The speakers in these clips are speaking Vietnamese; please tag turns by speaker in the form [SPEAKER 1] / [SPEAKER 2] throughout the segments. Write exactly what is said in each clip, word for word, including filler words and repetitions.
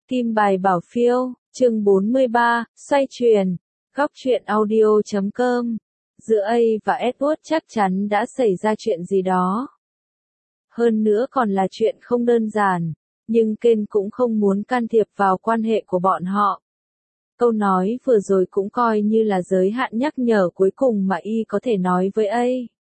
[SPEAKER 1] Kim bài bảo phiêu, chương bốn mươi ba, xoay chuyển, góc truyện audio chấm com. Giữa A và Edward chắc chắn đã xảy ra chuyện gì đó. Hơn nữa còn là chuyện không đơn giản, nhưng Ken cũng không muốn can thiệp vào quan hệ của bọn họ. Câu nói vừa rồi cũng coi như là giới hạn nhắc nhở cuối cùng mà y có thể nói với A.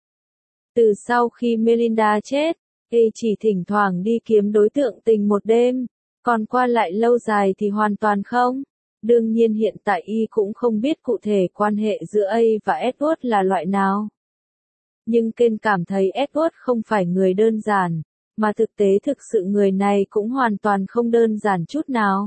[SPEAKER 1] Từ sau khi Melinda chết, A chỉ thỉnh thoảng đi kiếm đối tượng tình một đêm, còn qua lại lâu dài thì hoàn toàn không. Đương nhiên hiện tại y cũng không biết cụ thể quan hệ giữa A và Edward là loại nào. Nhưng Ken cảm thấy Edward không phải người đơn giản, mà thực tế thực sự người này cũng hoàn toàn không đơn giản chút nào.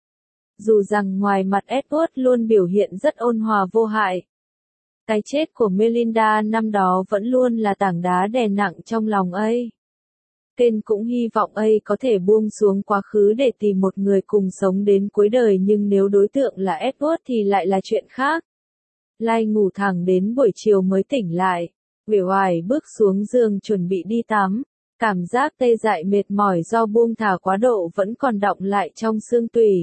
[SPEAKER 1] Dù rằng ngoài mặt Edward luôn biểu hiện rất ôn hòa vô hại. Cái chết của Melinda năm đó vẫn luôn là tảng đá đè nặng trong lòng A. Ken cũng hy vọng A có thể buông xuống quá khứ để tìm một người cùng sống đến cuối đời, nhưng nếu đối tượng là Edward thì lại là chuyện khác. Lai ngủ thẳng đến buổi chiều mới tỉnh lại, uể oải bước xuống giường chuẩn bị đi tắm, cảm giác tê dại mệt mỏi do buông thả quá độ vẫn còn đọng lại trong xương tủy.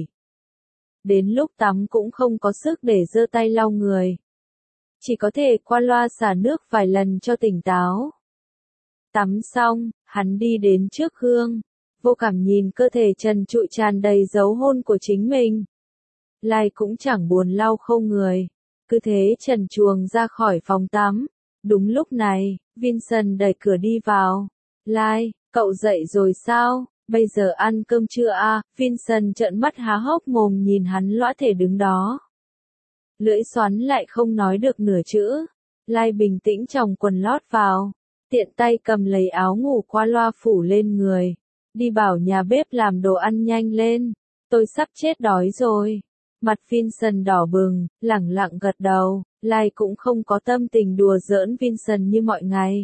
[SPEAKER 1] Đến lúc tắm cũng không có sức để giơ tay lau người. Chỉ có thể qua loa xả nước vài lần cho tỉnh táo. Tắm xong, hắn đi đến trước gương, vô cảm nhìn cơ thể trần trụi tràn đầy dấu hôn của chính mình. Lai cũng chẳng buồn lau khô người, cứ thế trần truồng ra khỏi phòng tắm. Đúng lúc này, Vincent đẩy cửa đi vào. Lai, cậu dậy rồi sao? Bây giờ ăn cơm chưa à? Vincent trợn mắt há hốc mồm nhìn hắn lõa thể đứng đó. Lưỡi xoắn lại không nói được nửa chữ. Lai bình tĩnh chồng quần lót vào, tiện tay cầm lấy áo ngủ qua loa phủ lên người. Đi bảo nhà bếp làm đồ ăn nhanh lên, tôi sắp chết đói rồi. Mặt Vincent đỏ bừng, lẳng lặng gật đầu. Lai cũng không có tâm tình đùa giỡn Vincent như mọi ngày.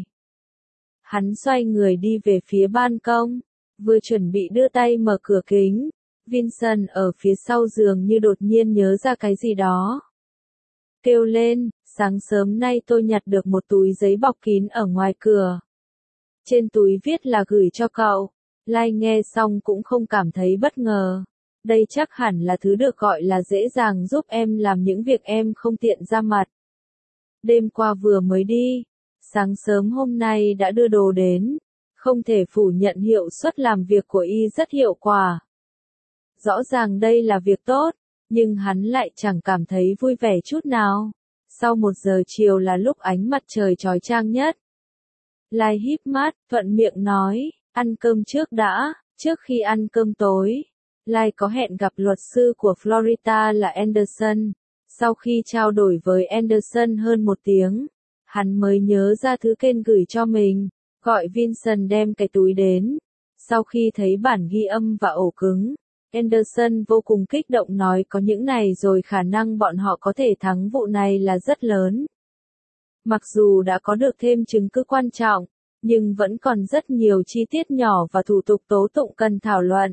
[SPEAKER 1] Hắn xoay người đi về phía ban công, vừa chuẩn bị đưa tay mở cửa kính. Vincent ở phía sau giường như đột nhiên nhớ ra cái gì đó. Kêu lên, sáng sớm nay tôi nhặt được một túi giấy bọc kín ở ngoài cửa. Trên túi viết là gửi cho cậu. Lai nghe xong cũng không cảm thấy bất ngờ. Đây chắc hẳn là thứ được gọi là dễ dàng giúp em làm những việc em không tiện ra mặt. Đêm qua vừa mới đi, sáng sớm hôm nay đã đưa đồ đến. Không thể phủ nhận hiệu suất làm việc của y rất hiệu quả. Rõ ràng đây là việc tốt, nhưng hắn lại chẳng cảm thấy vui vẻ chút nào. Sau một giờ chiều là lúc ánh mặt trời chói chang nhất. Lai híp mắt, thuận miệng nói, ăn cơm trước đã. Trước khi ăn cơm tối, Lai có hẹn gặp luật sư của Florida là Anderson. Sau khi trao đổi với Anderson hơn một tiếng, hắn mới nhớ ra thứ Ken gửi cho mình, gọi Vincent đem cái túi đến. Sau khi thấy bản ghi âm và ổ cứng, Anderson vô cùng kích động nói có những này rồi khả năng bọn họ có thể thắng vụ này là rất lớn. Mặc dù đã có được thêm chứng cứ quan trọng, nhưng vẫn còn rất nhiều chi tiết nhỏ và thủ tục tố tụng cần thảo luận.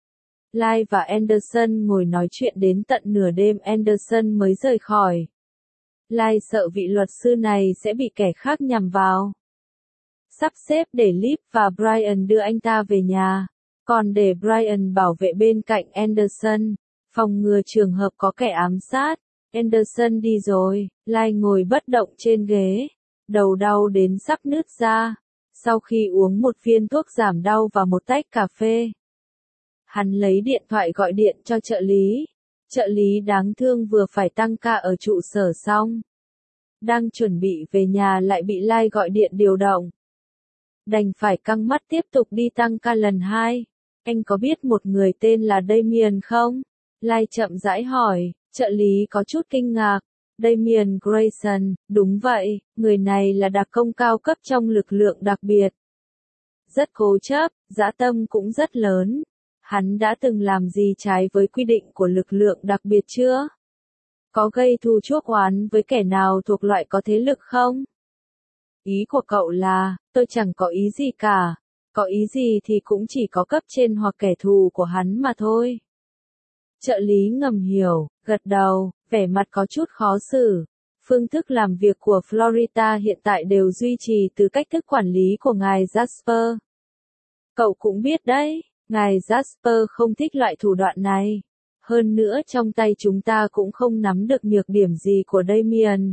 [SPEAKER 1] Lai và Anderson ngồi nói chuyện đến tận nửa đêm Anderson mới rời khỏi. Lai sợ vị luật sư này sẽ bị kẻ khác nhằm vào. Sắp xếp để Liv và Brian đưa anh ta về nhà, còn để Brian bảo vệ bên cạnh Anderson, phòng ngừa trường hợp có kẻ ám sát. Anderson đi rồi, Lai ngồi bất động trên ghế, đầu đau đến sắp nứt ra. Sau khi uống một viên thuốc giảm đau và một tách cà phê, hắn lấy điện thoại gọi điện cho trợ lý. Trợ lý đáng thương vừa phải tăng ca ở trụ sở xong, đang chuẩn bị về nhà lại bị Lai gọi điện điều động. Đành phải căng mắt tiếp tục đi tăng ca lần hai. Anh có biết một người tên là Damien không? Lai chậm rãi hỏi. Trợ lý có chút kinh ngạc. Damien Grayson, đúng vậy, người này là đặc công cao cấp trong lực lượng đặc biệt. Rất cố chấp, dã tâm cũng rất lớn. Hắn đã từng làm gì trái với quy định của lực lượng đặc biệt chưa? Có gây thù chuốc oán với kẻ nào thuộc loại có thế lực không? Ý của cậu là, tôi chẳng có ý gì cả. Có ý gì thì cũng chỉ có cấp trên hoặc kẻ thù của hắn mà thôi. Trợ lý ngầm hiểu, gật đầu, vẻ mặt có chút khó xử. Phương thức làm việc của Florida hiện tại đều duy trì từ cách thức quản lý của ngài Jasper. Cậu cũng biết đấy, Ngài Jasper không thích loại thủ đoạn này. Hơn nữa trong tay chúng ta cũng không nắm được nhược điểm gì của Damien.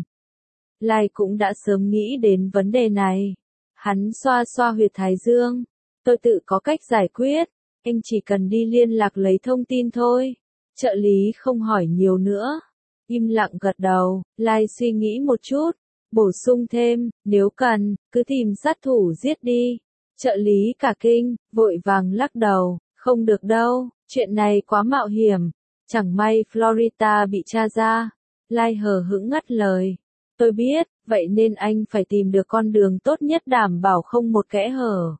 [SPEAKER 1] Lai cũng đã sớm nghĩ đến vấn đề này. Hắn xoa xoa huyệt thái dương. Tôi tự có cách giải quyết. Anh chỉ cần đi liên lạc lấy thông tin thôi. Trợ lý không hỏi nhiều nữa. Im lặng gật đầu. Lai suy nghĩ một chút. Bổ sung thêm, nếu cần, cứ tìm sát thủ giết đi. Trợ lý cả kinh, vội vàng lắc đầu. Không được đâu, chuyện này quá mạo hiểm. Chẳng may Florida bị tra ra. Lai hờ hững ngắt lời. Tôi biết, vậy nên anh phải tìm được con đường tốt nhất đảm bảo không một kẽ hở.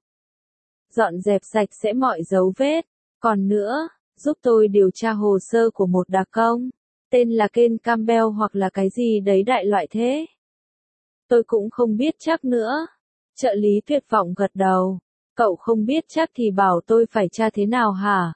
[SPEAKER 1] Dọn dẹp sạch sẽ mọi dấu vết. Còn nữa, giúp tôi điều tra hồ sơ của một đặc công. Tên là Ken Campbell hoặc là cái gì đấy đại loại thế. Tôi cũng không biết chắc nữa. Trợ lý tuyệt vọng gật đầu. Cậu không biết chắc thì bảo tôi phải tra thế nào hả?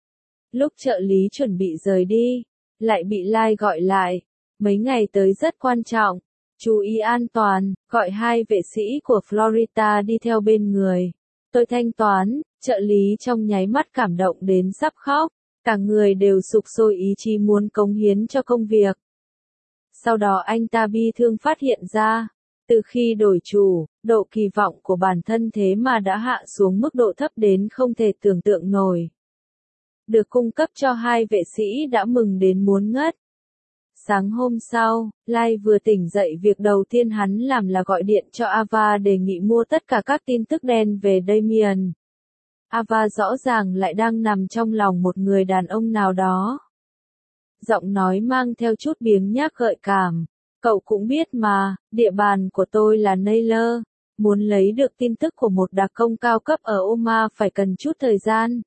[SPEAKER 1] Lúc trợ lý chuẩn bị rời đi, lại bị Lai gọi lại. Mấy ngày tới rất quan trọng. Chú ý an toàn, gọi hai vệ sĩ của Florida đi theo bên người. Tôi thanh toán, trợ lý trong nháy mắt cảm động đến sắp khóc. Cả người đều sục sôi ý chí muốn cống hiến cho công việc. Sau đó anh ta bi thương phát hiện ra. Từ khi đổi chủ, độ kỳ vọng của bản thân thế mà đã hạ xuống mức độ thấp đến không thể tưởng tượng nổi. Được cung cấp cho hai vệ sĩ đã mừng đến muốn ngất. Sáng hôm sau, Lai vừa tỉnh dậy việc đầu tiên hắn làm là gọi điện cho Ava đề nghị mua tất cả các tin tức đen về Damien. Ava rõ ràng lại đang nằm trong lòng một người đàn ông nào đó. Giọng nói mang theo chút biếng nhác gợi cảm. Cậu cũng biết mà, địa bàn của tôi là Naylor. Muốn lấy được tin tức của một đặc công cao cấp ở Omaha phải cần chút thời gian.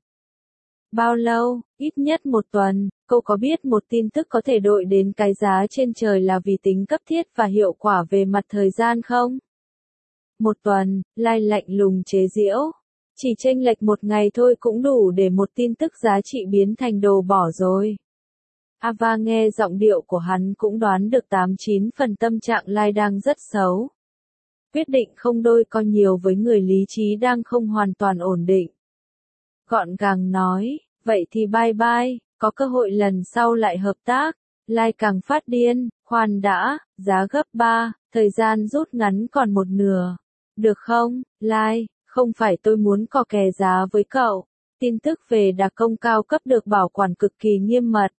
[SPEAKER 1] Bao lâu? Ít nhất một tuần. Cậu có biết một tin tức có thể đội đến cái giá trên trời là vì tính cấp thiết và hiệu quả về mặt thời gian không? Một tuần, Lai lạnh lùng chế giễu. Chỉ chênh lệch một ngày thôi cũng đủ để một tin tức giá trị biến thành đồ bỏ rồi. Ava nghe giọng điệu của hắn cũng đoán được tám chín phần tâm trạng Lai đang rất xấu. Quyết định không đôi co nhiều với người lý trí đang không hoàn toàn ổn định. Gọn gàng nói, vậy thì bye bye, có cơ hội lần sau lại hợp tác. Lai càng phát điên, khoan đã, giá gấp ba, thời gian rút ngắn còn một nửa. Được không, Lai, không phải tôi muốn cò kè giá với cậu. Tin tức về đặc công cao cấp được bảo quản cực kỳ nghiêm mật.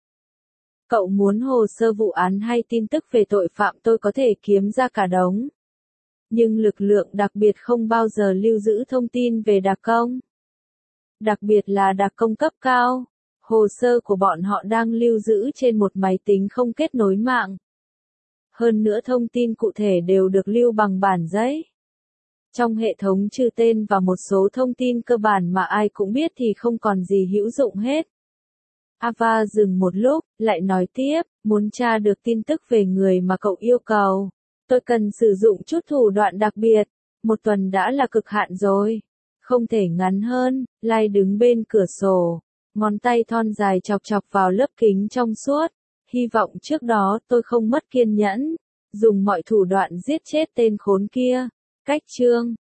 [SPEAKER 1] Cậu muốn hồ sơ vụ án hay tin tức về tội phạm tôi có thể kiếm ra cả đống. Nhưng lực lượng đặc biệt không bao giờ lưu giữ thông tin về đặc công. Đặc biệt là đặc công cấp cao. Hồ sơ của bọn họ đang lưu giữ trên một máy tính không kết nối mạng. Hơn nữa thông tin cụ thể đều được lưu bằng bản giấy. Trong hệ thống trừ tên và một số thông tin cơ bản mà ai cũng biết thì không còn gì hữu dụng hết. Ava dừng một lúc, lại nói tiếp, muốn tra được tin tức về người mà cậu yêu cầu. Tôi cần sử dụng chút thủ đoạn đặc biệt. Một tuần đã là cực hạn rồi. Không thể ngắn hơn. Lai đứng bên cửa sổ. Ngón tay thon dài chọc chọc vào lớp kính trong suốt. Hy vọng trước đó tôi không mất kiên nhẫn. Dùng mọi thủ đoạn giết chết tên khốn kia. Cách chương